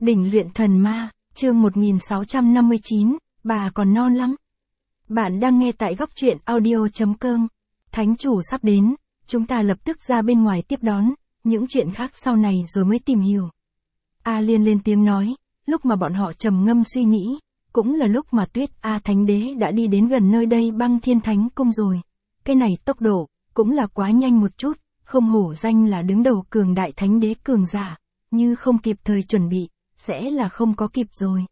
Đỉnh luyện thần ma, chương 1659, bà còn non lắm. Bạn đang nghe tại góc truyện audio.com. Thánh chủ sắp đến, chúng ta lập tức ra bên ngoài tiếp đón, những chuyện khác sau này rồi mới tìm hiểu. A Liên lên tiếng nói, lúc mà bọn họ trầm ngâm suy nghĩ, cũng là lúc mà Tuyết A Thánh Đế đã đi đến gần nơi đây Băng Thiên Thánh Cung rồi. Cái này tốc độ, cũng là quá nhanh một chút, không hổ danh là đứng đầu cường đại thánh đế cường giả, như không kịp thời chuẩn bị, sẽ là không có kịp rồi.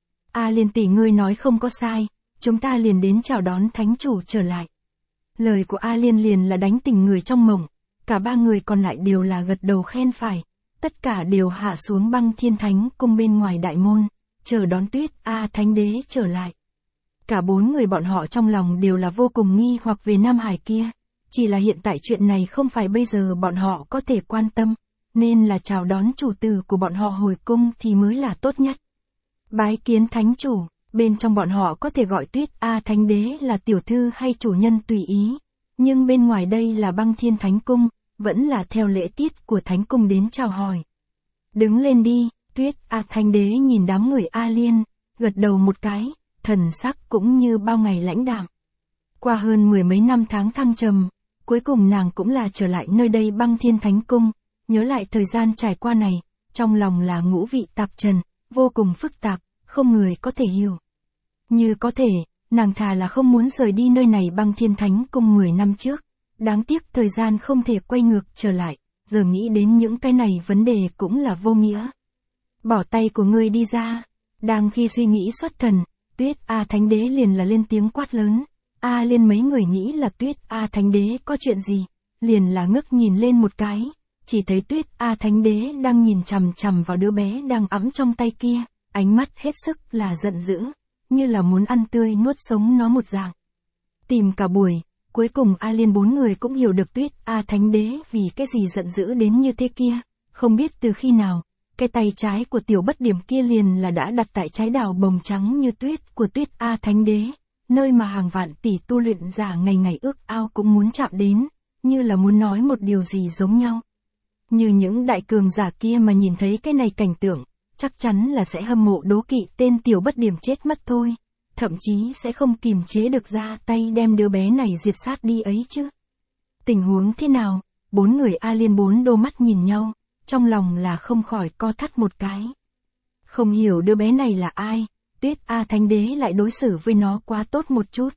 A Liên tỷ ngươi nói không có sai, chúng ta liền đến chào đón thánh chủ trở lại. Lời của A Liên liền là đánh tỉnh người trong mộng, cả ba người còn lại đều là gật đầu khen phải, tất cả đều hạ xuống Băng Thiên Thánh Cung bên ngoài đại môn, chờ đón Tuyết A Thánh Đế trở lại. Cả bốn người bọn họ trong lòng đều là vô cùng nghi hoặc về Nam Hải kia, chỉ là hiện tại chuyện này không phải bây giờ bọn họ có thể quan tâm, nên là chào đón chủ tử của bọn họ hồi cung thì mới là tốt nhất. Bái kiến thánh chủ, bên trong bọn họ có thể gọi Tuyết A Thánh Đế là tiểu thư hay chủ nhân tùy ý, nhưng bên ngoài đây là Băng Thiên Thánh Cung, vẫn là theo lễ tiết của Thánh Cung đến chào hỏi. Đứng lên đi, Tuyết A Thánh Đế nhìn đám người A Liên, gật đầu một cái, thần sắc cũng như bao ngày lãnh đạm. Qua hơn mười mấy năm tháng thăng trầm, cuối cùng nàng cũng là trở lại nơi đây Băng Thiên Thánh Cung, nhớ lại thời gian trải qua này, trong lòng là ngũ vị tạp trần, vô cùng phức tạp, không người có thể hiểu. Như có thể, nàng thà là không muốn rời đi nơi này Băng Thiên Thánh Cung 10 năm trước, đáng tiếc thời gian không thể quay ngược trở lại, giờ nghĩ đến những cái này vấn đề cũng là vô nghĩa. Bỏ tay của ngươi đi ra, đang khi suy nghĩ xuất thần, Tuyết A Thánh Đế liền là lên tiếng quát lớn. A Liên mấy người nghĩ là Tuyết A Thánh Đế có chuyện gì, liền là ngước nhìn lên một cái, chỉ thấy Tuyết A Thánh Đế đang nhìn chằm chằm vào đứa bé đang ẵm trong tay kia, ánh mắt hết sức là giận dữ, như là muốn ăn tươi nuốt sống nó một dạng. Tìm cả buổi, cuối cùng A Liên bốn người cũng hiểu được Tuyết A Thánh Đế vì cái gì giận dữ đến như thế kia, không biết từ khi nào, cái tay trái của tiểu bất điểm kia liền là đã đặt tại trái đào bồng trắng như tuyết của Tuyết A Thánh Đế, nơi mà hàng vạn tỷ tu luyện giả ngày ngày ước ao cũng muốn chạm đến, như là muốn nói một điều gì giống nhau. Như những đại cường giả kia mà nhìn thấy cái này cảnh tượng, chắc chắn là sẽ hâm mộ đố kỵ tên tiểu bất điểm chết mất thôi, thậm chí sẽ không kìm chế được ra tay đem đứa bé này diệt sát đi ấy chứ. Tình huống thế nào? Bốn người A Liên bốn đôi mắt nhìn nhau, trong lòng là không khỏi co thắt một cái. Không hiểu đứa bé này là ai, Tuyết A Thánh Đế lại đối xử với nó quá tốt một chút.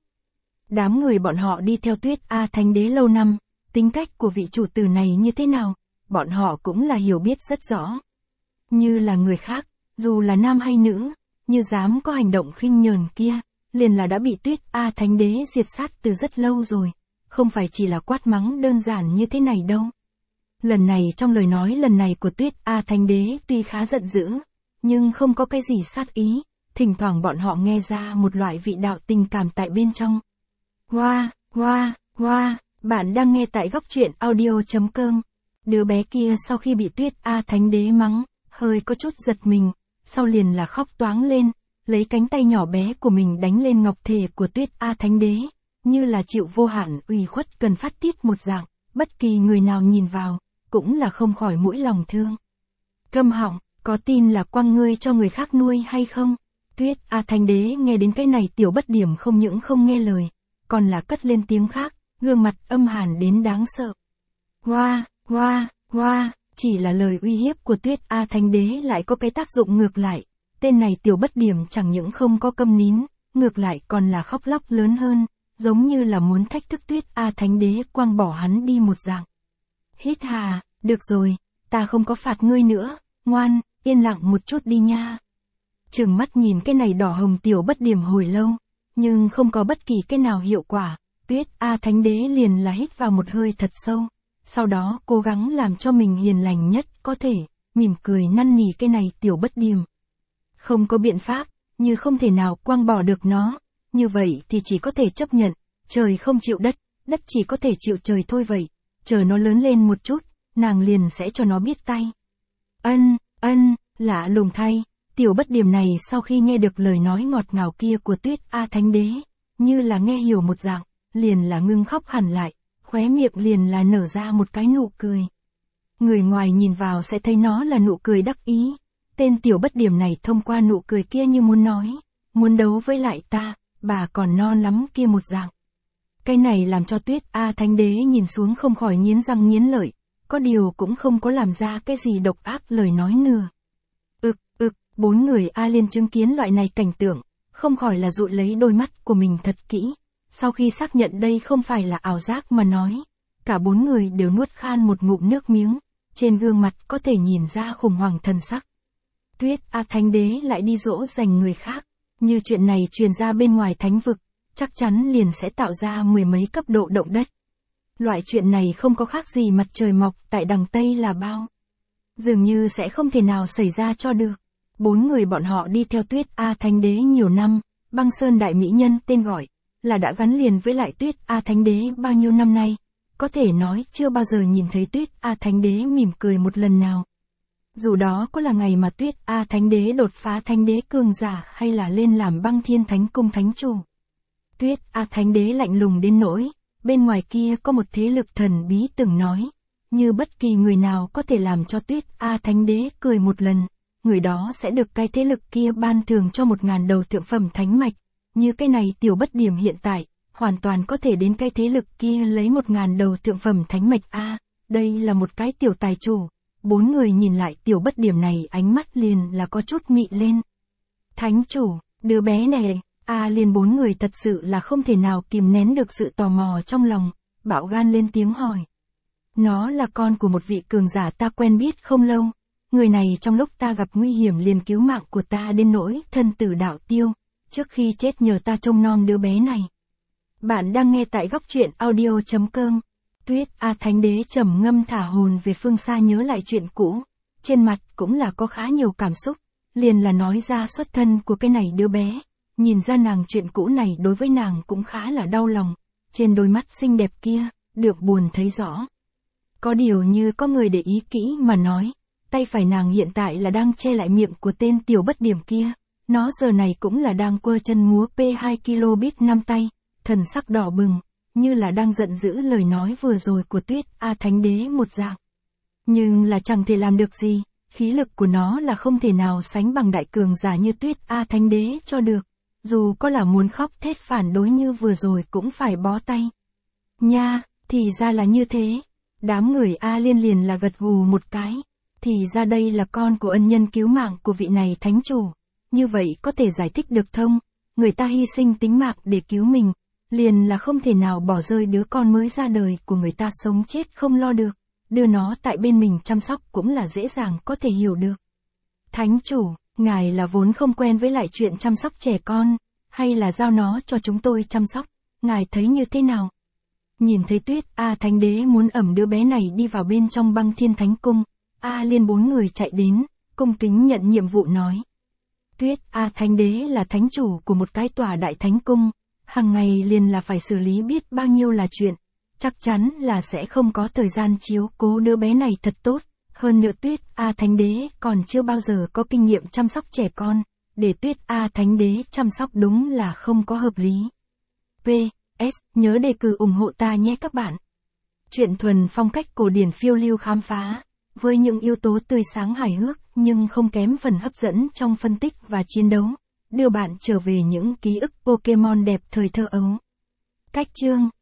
Đám người bọn họ đi theo Tuyết A Thánh Đế lâu năm, tính cách của vị chủ tử này như thế nào, bọn họ cũng là hiểu biết rất rõ. Như là người khác, dù là nam hay nữ, như dám có hành động khinh nhờn kia, liền là đã bị Tuyết A Thánh Đế diệt sát từ rất lâu rồi, không phải chỉ là quát mắng đơn giản như thế này đâu. Lần này trong lời nói lần này của Tuyết A Thánh Đế tuy khá giận dữ, nhưng không có cái gì sát ý, thỉnh thoảng bọn họ nghe ra một loại vị đạo tình cảm tại bên trong. Hoa, bạn đang nghe tại góc truyện audio.com. Đứa bé kia sau khi bị Tuyết A Thánh Đế mắng, hơi có chút giật mình, sau liền là khóc toáng lên, lấy cánh tay nhỏ bé của mình đánh lên ngọc thể của Tuyết A Thánh Đế, như là chịu vô hạn ủy khuất cần phát tiết một dạng, bất kỳ người nào nhìn vào, cũng là không khỏi mũi lòng thương. Câm họng, có tin là quăng ngươi cho người khác nuôi hay không? Tuyết A Thánh Đế nghe đến cái này tiểu bất điểm không những không nghe lời, còn là cất lên tiếng khác, gương mặt âm hàn đến đáng sợ. Hoa, chỉ là lời uy hiếp của Tuyết A Thánh Đế lại có cái tác dụng ngược lại, tên này tiểu bất điểm chẳng những không có câm nín, ngược lại còn là khóc lóc lớn hơn, giống như là muốn thách thức Tuyết A Thánh Đế quăng bỏ hắn đi một dạng. Hít hà, được rồi, ta không có phạt ngươi nữa, ngoan, yên lặng một chút đi nha. Trừng mắt nhìn cái này đỏ hồng tiểu bất điểm hồi lâu, nhưng không có bất kỳ cái nào hiệu quả, Tuyết A Thánh Đế liền là hít vào một hơi thật sâu, sau đó cố gắng làm cho mình hiền lành nhất có thể, mỉm cười năn nỉ cái này tiểu bất điểm. Không có biện pháp, như không thể nào quăng bỏ được nó, như vậy thì chỉ có thể chấp nhận, trời không chịu đất, đất chỉ có thể chịu trời thôi vậy, chờ nó lớn lên một chút, nàng liền sẽ cho nó biết tay. Lạ lùng thay, tiểu bất điểm này sau khi nghe được lời nói ngọt ngào kia của Tuyết A Thánh Đế, như là nghe hiểu một dạng, liền là ngưng khóc hẳn lại, khóe miệng liền là nở ra một cái nụ cười. Người ngoài nhìn vào sẽ thấy nó là nụ cười đắc ý, Tên tiểu bất điểm này thông qua nụ cười kia như muốn nói, muốn đấu với lại ta, bà còn non lắm kia một dạng. Cái này làm cho Tuyết A Thánh Đế nhìn xuống không khỏi nghiến răng nghiến lợi, có điều cũng không có làm ra cái gì độc ác lời nói nữa. Bốn người A Liên chứng kiến loại này cảnh tượng, không khỏi là dụi lấy đôi mắt của mình thật kỹ. Sau khi xác nhận đây không phải là ảo giác mà nói, cả bốn người đều nuốt khan một ngụm nước miếng, trên gương mặt có thể nhìn ra khủng hoảng thần sắc. Tuyết A Thánh Đế lại đi dỗ dành người khác, như chuyện này truyền ra bên ngoài thánh vực, chắc chắn liền sẽ tạo ra mười mấy cấp độ động đất. Loại chuyện này không có khác gì mặt trời mọc tại đằng Tây là bao. Dường như sẽ không thể nào xảy ra cho được. Bốn người bọn họ đi theo Tuyết A Thánh Đế nhiều năm, Băng Sơn Đại Mỹ Nhân tên gọi, là đã gắn liền với lại Tuyết A Thánh Đế bao nhiêu năm nay. Có thể nói chưa bao giờ nhìn thấy Tuyết A Thánh Đế mỉm cười một lần nào. Dù đó có là ngày mà Tuyết A Thánh Đế đột phá Thánh Đế cường giả hay là lên làm Băng Thiên Thánh Cung Thánh Chủ. Tuyết A Thánh Đế lạnh lùng đến nỗi, bên ngoài kia có một thế lực thần bí từng nói, như bất kỳ người nào có thể làm cho Tuyết A Thánh Đế cười một lần, người đó sẽ được cái thế lực kia ban thưởng cho 1000 đầu thượng phẩm thánh mạch, như cái này tiểu bất điểm hiện tại, hoàn toàn có thể đến cái thế lực kia lấy 1000 đầu thượng phẩm thánh mạch A, đây là một cái tiểu tài chủ. Bốn người nhìn lại tiểu bất điểm này ánh mắt liền là có chút mị lên. Thánh chủ, đứa bé này, liền bốn người thật sự là không thể nào kìm nén được sự tò mò trong lòng, bạo gan lên tiếng hỏi. Nó là con của một vị cường giả ta quen biết không lâu, người này trong lúc ta gặp nguy hiểm liền cứu mạng của ta đến nỗi thân tử đạo tiêu, trước khi chết nhờ ta trông nom đứa bé này. Bạn đang nghe tại góc truyện audio.com. Tuyết A Thánh Đế trầm ngâm thả hồn về phương xa nhớ lại chuyện cũ, trên mặt cũng là có khá nhiều cảm xúc, liền là nói ra xuất thân của cái này đứa bé, nhìn ra nàng chuyện cũ này đối với nàng cũng khá là đau lòng, trên đôi mắt xinh đẹp kia, được buồn thấy rõ. Có điều như có người để ý kỹ mà nói, tay phải nàng hiện tại là đang che lại miệng của tên tiểu bất điểm kia, nó giờ này cũng là đang quơ chân múa P2 kilobit 5 tay, thần sắc đỏ bừng, như là đang giận dữ lời nói vừa rồi của Tuyết A Thánh Đế một dạng. Nhưng là chẳng thể làm được gì, khí lực của nó là không thể nào sánh bằng đại cường giả như Tuyết A Thánh Đế cho được, dù có là muốn khóc thét phản đối như vừa rồi cũng phải bó tay. Nha, thì ra là như thế, đám người A Liên liền là gật gù một cái, thì ra đây là con của ân nhân cứu mạng của vị này thánh chủ, như vậy có thể giải thích được thông, người ta hy sinh tính mạng để cứu mình. Liền là không thể nào bỏ rơi đứa con mới ra đời của người ta sống chết không lo được, đưa nó tại bên mình chăm sóc cũng là dễ dàng có thể hiểu được. Thánh chủ, ngài là vốn không quen với lại chuyện chăm sóc trẻ con, hay là giao nó cho chúng tôi chăm sóc, ngài thấy như thế nào? Nhìn thấy Tuyết A Thánh Đế muốn ẩm đứa bé này đi vào bên trong Băng Thiên Thánh Cung, A Liên bốn người chạy đến, cung kính nhận nhiệm vụ nói. Tuyết A Thánh Đế là thánh chủ của một cái tòa đại thánh cung. Hàng ngày liền là phải xử lý biết bao nhiêu là chuyện, chắc chắn là sẽ không có thời gian chiếu cố đứa bé này thật tốt, hơn nữa Tuyết A Thánh Đế còn chưa bao giờ có kinh nghiệm chăm sóc trẻ con, để Tuyết A Thánh Đế chăm sóc đúng là không có hợp lý. PS, nhớ đề cử ủng hộ ta nhé các bạn. Truyện thuần phong cách cổ điển phiêu lưu khám phá, với những yếu tố tươi sáng hài hước nhưng không kém phần hấp dẫn trong phân tích và chiến đấu. Đưa bạn trở về những ký ức Pokemon đẹp thời thơ ấu. Cách chương